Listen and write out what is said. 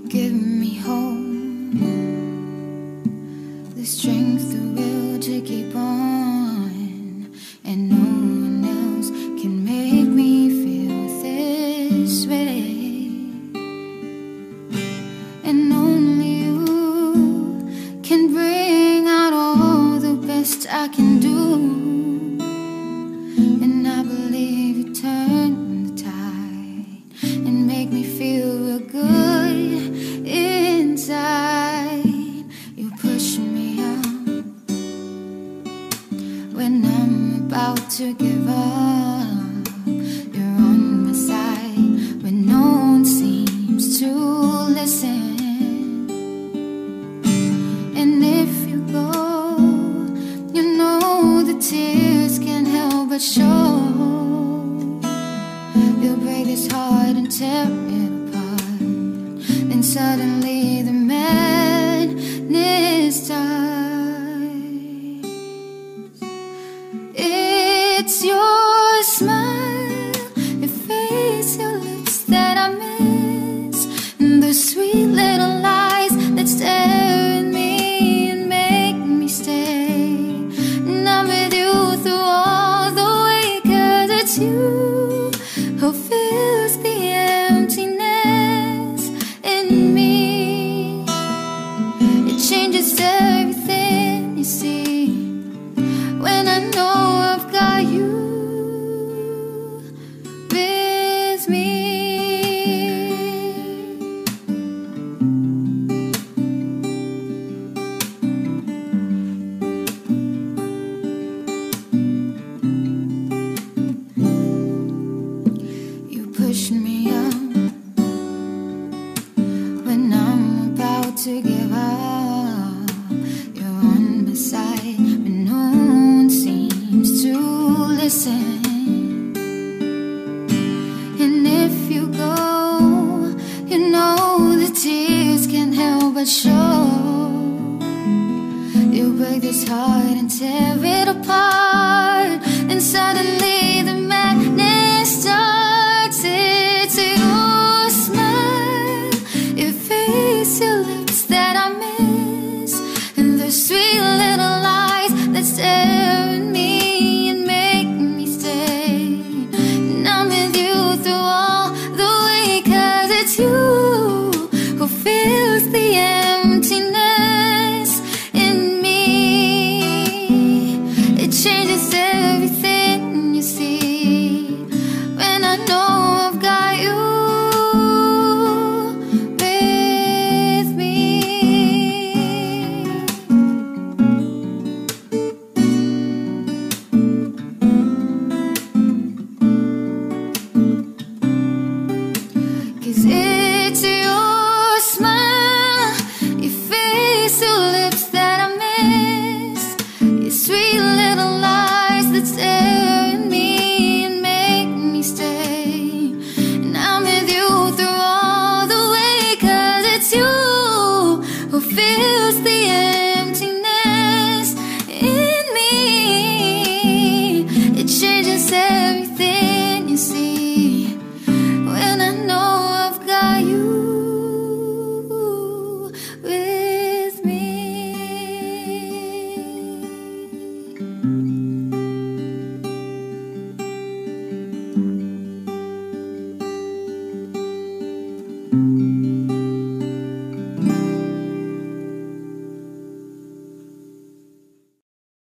give me hope, the strength, the will to keep on. And no one else can make me feel this way. And only you can bring out all the best I can do. And I believe you turn the tide and make me feel real good inside. You push me up when I'm about to give up. You're on my side when no one seems to listen. And if you go, you know the tears can't help but show. You'll break this heart and tear it apart. Then suddenly the madness starts. It's your smile, your face, your lips that I miss, and the sweet little lies that stare at me and make me stay. And I'm with you through all the way, 'cause it's you who fills the emptiness in me. It changes everything, you see, when I know I've got you with me. You push me up when I'm about to give up. You're on my side when no one seems to listen. And if you go, you know the tears can't help but show. You break this heart and tear it apart.